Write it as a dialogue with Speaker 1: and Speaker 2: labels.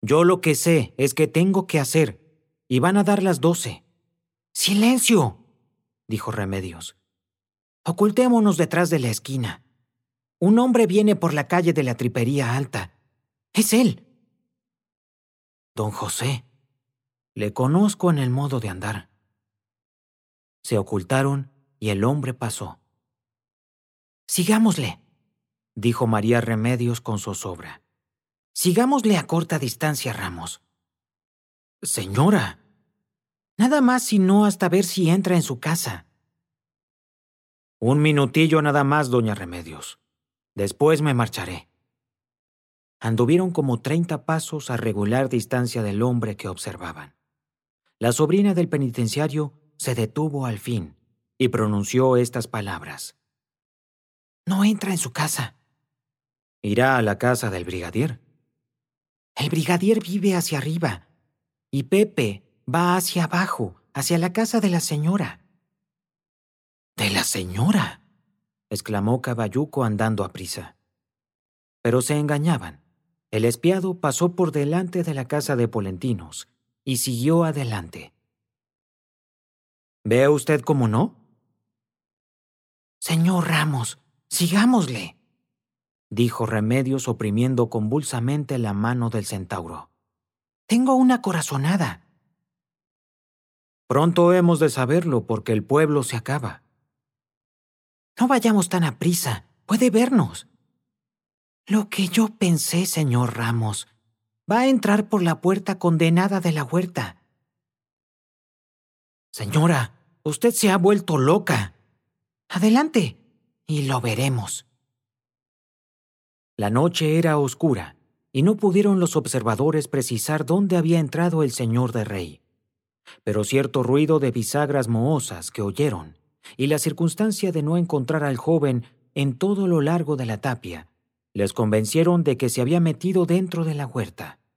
Speaker 1: Yo lo que sé es que tengo que hacer, y van a dar las 12. ¡Silencio!, dijo Remedios. Ocultémonos detrás de la esquina. Un hombre viene por la calle de la Tripería Alta. ¡Es él! Don José. Le conozco en el modo de andar. Se ocultaron y el hombre pasó. Sigámosle, dijo María Remedios con zozobra. Sigámosle a corta distancia, Ramos. Señora. Nada más sino hasta ver si entra en su casa. Un minutillo nada más, doña Remedios. Después me marcharé. Anduvieron como 30 pasos a regular distancia del hombre que observaban. La sobrina del penitenciario se detuvo al fin y pronunció estas palabras. No entra en su casa. Irá a la casa del brigadier. El brigadier vive hacia arriba y Pepe va hacia abajo, hacia la casa de la señora. ¿De la señora?, exclamó Caballuco andando aprisa. Pero se engañaban. El espiado pasó por delante de la casa de Polentinos y siguió adelante. ¿Ve usted cómo no? Señor Ramos, sigámosle, dijo Remedios oprimiendo convulsamente la mano del centauro. Tengo una corazonada. Pronto hemos de saberlo porque el pueblo se acaba. No vayamos tan aprisa, puede vernos. Lo que yo pensé, señor Ramos, va a entrar por la puerta condenada de la huerta. Señora, usted se ha vuelto loca. Adelante, y lo veremos. La noche era oscura, y no pudieron los observadores precisar dónde había entrado el señor de Rey. Pero cierto ruido de bisagras mohosas que oyeron, y la circunstancia de no encontrar al joven en todo lo largo de la tapia, les convencieron de que se había metido dentro de la huerta.